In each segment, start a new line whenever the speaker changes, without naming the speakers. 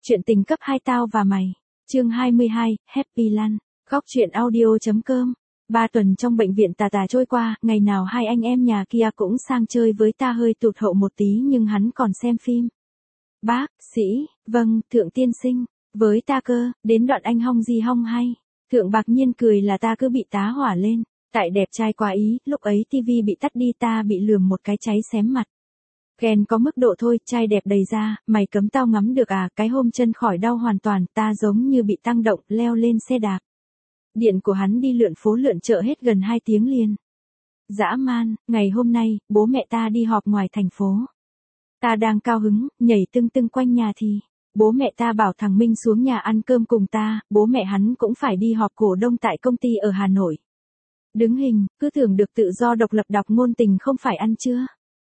Chuyện tình cấp 2 tao và mày. Chương 22, Happy Land. Góc truyện audio.com. 3 tuần trong bệnh viện tà tà trôi qua, ngày nào hai anh em nhà kia cũng sang chơi với ta, hơi tụt hậu một tí nhưng hắn còn xem phim. Bác sĩ, vâng, thượng tiên sinh, với ta cơ, đến đoạn anh hong gì hong hay. Thượng bạc nhiên cười là ta cứ bị tá hỏa lên, tại đẹp trai quá ý, lúc ấy tivi bị tắt đi, ta bị lườm một cái cháy xém mặt. Ghen có mức độ thôi, trai đẹp đầy ra, mày cấm tao ngắm được à, cái hôm chân khỏi đau hoàn toàn, ta giống như bị tăng động, leo lên xe đạp. Điện của hắn đi lượn phố lượn chợ hết gần 2 tiếng liền. Dã man, ngày hôm nay, bố mẹ ta đi họp ngoài thành phố. Ta đang cao hứng, nhảy tưng tưng quanh nhà thì, bố mẹ ta bảo thằng Minh xuống nhà ăn cơm cùng ta, bố mẹ hắn cũng phải đi họp cổ đông tại công ty ở Hà Nội. Đứng hình, cứ tưởng được tự do độc lập đọc ngôn tình không phải ăn chưa?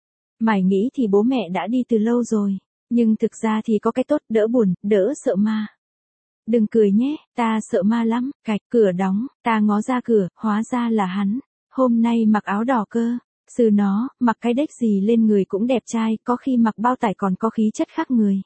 Mày nghĩ thì bố mẹ đã đi từ lâu rồi, nhưng thực ra thì có cái tốt, đỡ buồn, đỡ sợ ma. Đừng cười nhé, ta sợ ma lắm, cạch, cửa đóng, ta ngó ra cửa, hóa ra là hắn, hôm nay mặc áo đỏ cơ, sư nó, mặc cái đếch gì lên người cũng đẹp trai, có khi mặc bao tải còn có khí chất khác người.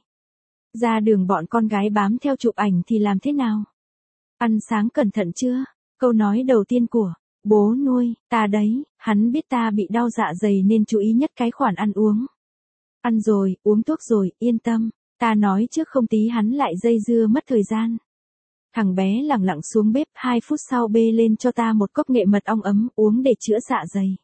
Ra đường bọn con gái bám theo chụp ảnh thì làm thế nào? Ăn sáng cẩn thận chưa? Câu nói đầu tiên của bố nuôi, ta đấy, hắn biết ta bị đau dạ dày nên chú ý nhất cái khoản ăn uống. Ăn rồi, uống thuốc rồi, yên tâm, ta nói trước không tí hắn lại dây dưa mất thời gian. Thằng bé lẳng lặng xuống bếp, 2 phút sau bê lên cho ta một cốc nghệ mật ong ấm, uống để chữa dạ dày.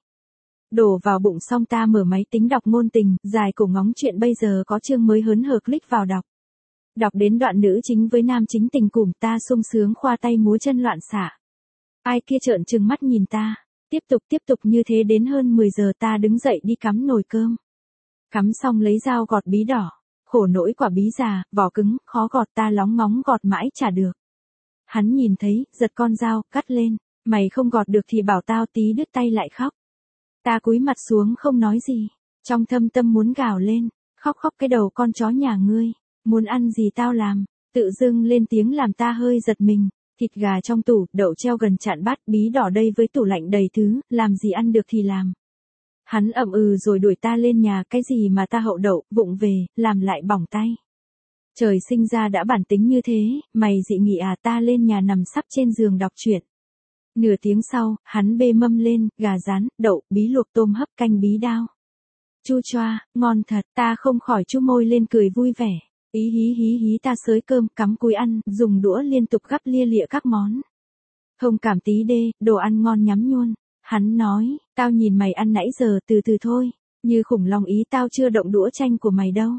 Đổ vào bụng xong ta mở máy tính đọc ngôn tình, dài cổ ngóng chuyện bây giờ có chương mới hớn hở click vào đọc. Đọc đến đoạn nữ chính với nam chính tình cùm, ta sung sướng khoa tay múa chân loạn xạ. Ai kia trợn trừng mắt nhìn ta, tiếp tục như thế đến hơn 10 giờ ta đứng dậy đi cắm nồi cơm. Cắm xong lấy dao gọt bí đỏ, khổ nỗi quả bí già, vỏ cứng, khó gọt, ta lóng ngóng gọt mãi chả được. Hắn nhìn thấy, giật con dao, cắt lên, mày không gọt được thì bảo tao, tí đứt tay lại khóc. Ta cúi mặt xuống không nói gì, trong thâm tâm muốn gào lên, khóc cái đầu con chó nhà ngươi, muốn ăn gì tao làm, tự dưng lên tiếng làm ta hơi giật mình. Thịt gà trong tủ, đậu treo gần chạn bát, bí đỏ đây với tủ lạnh đầy thứ, làm gì ăn được thì làm. Hắn ậm ừ rồi đuổi ta lên nhà, cái gì mà ta hậu đậu, vụng về, làm lại bỏng tay. Trời sinh ra đã bản tính như thế, mày dị nghị à, ta lên nhà nằm sắp trên giường đọc truyện. Nửa tiếng sau, hắn bê mâm lên, gà rán, đậu, bí luộc, tôm hấp, canh bí đao. Chu choa, ngon thật, ta không khỏi chu môi lên cười vui vẻ. Ý hí ta xới cơm, cắm cúi ăn, dùng đũa liên tục gắp lia lịa các món. Thông cảm tí đê, đồ ăn ngon nhắm nhuôn. Hắn nói, tao nhìn mày ăn nãy giờ, từ từ thôi, như khủng long ý, tao chưa động đũa chanh của mày đâu.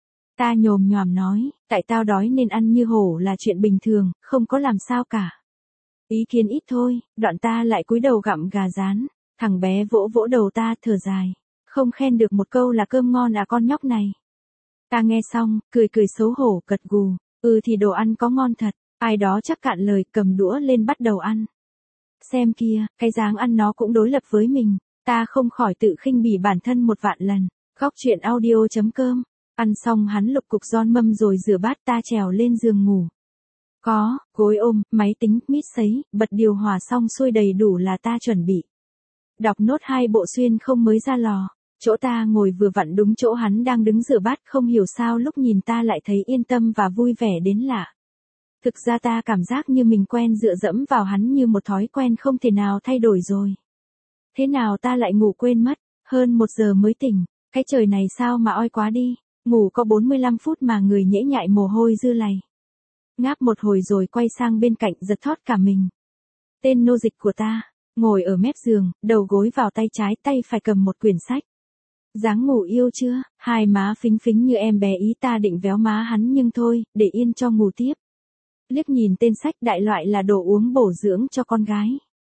Ta nhồm nhòm nói, tại tao đói nên ăn như hổ là chuyện bình thường, không có làm sao cả. Ý kiến ít thôi, đoạn ta lại cúi đầu gặm gà rán, thằng bé vỗ vỗ đầu ta, thở dài. Không khen được một câu là cơm ngon à con nhóc này. Ta nghe xong, cười xấu hổ, gật gù, thì đồ ăn có ngon thật, ai đó chắc cạn lời, cầm đũa lên bắt đầu ăn. Xem kia, cái dáng ăn nó cũng đối lập với mình, ta không khỏi tự khinh bỉ bản thân 1.000.000 lần. Góc truyện audio.com. Ăn xong hắn lục cục giòn mâm rồi rửa bát, ta trèo lên giường ngủ. Có, gối ôm, máy tính, mít sấy, bật điều hòa xong xuôi đầy đủ là ta chuẩn bị. Đọc nốt 2 bộ xuyên không mới ra lò. Chỗ ta ngồi vừa vặn đúng chỗ hắn đang đứng rửa bát, không hiểu sao lúc nhìn ta lại thấy yên tâm và vui vẻ đến lạ. Thực ra ta cảm giác như mình quen dựa dẫm vào hắn như một thói quen không thể nào thay đổi rồi. Thế nào ta lại ngủ quên mất, hơn 1 giờ mới tỉnh, cái trời này sao mà oi quá đi, ngủ có 45 phút mà người nhễ nhại mồ hôi dư lầy. Ngáp một hồi rồi quay sang bên cạnh giật thót cả mình. Tên nô dịch của ta, ngồi ở mép giường, đầu gối vào tay trái, tay phải cầm một quyển sách. Dáng ngủ yêu chưa, hai má phính phính như em bé ý, ta định véo má hắn nhưng thôi, để yên cho ngủ tiếp. Liếc nhìn tên sách, đại loại là đồ uống bổ dưỡng cho con gái.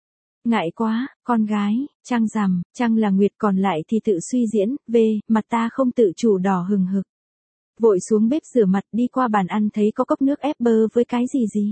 Ngại quá, con gái, trăng rằm, trăng là nguyệt còn lại thì tự suy diễn, mặt ta không tự chủ đỏ hừng hực. Vội xuống bếp rửa mặt, đi qua bàn ăn thấy có cốc nước ép bơ với cái gì.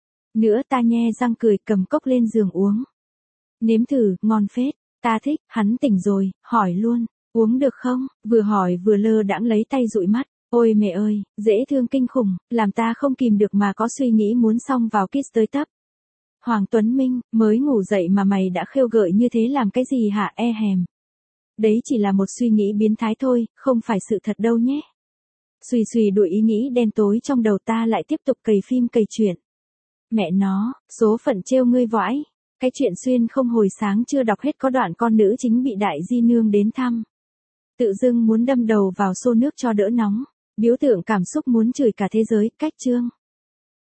Nữa ta nhe răng cười, cầm cốc lên giường uống. Nếm thử, ngon phết, ta thích, hắn tỉnh rồi, hỏi luôn. Uống được không? Vừa hỏi vừa lơ đãng lấy tay dụi mắt. Ôi mẹ ơi, dễ thương kinh khủng, làm ta không kìm được mà có suy nghĩ muốn xông vào kiss tới tấp. Hoàng Tuấn Minh, mới ngủ dậy mà mày đã khêu gợi như thế làm cái gì hả e hèm? Đấy chỉ là một suy nghĩ biến thái thôi, không phải sự thật đâu nhé. Xùy xùy đuổi ý nghĩ đen tối trong đầu ta lại tiếp tục cày phim cày chuyện. Mẹ nó, số phận trêu ngươi vãi. Cái chuyện xuyên không hồi sáng chưa đọc hết có đoạn con nữ chính bị đại di nương đến thăm. Tự dưng muốn đâm đầu vào xô nước cho đỡ nóng. Biểu tượng cảm xúc muốn chửi cả thế giới, cách chương.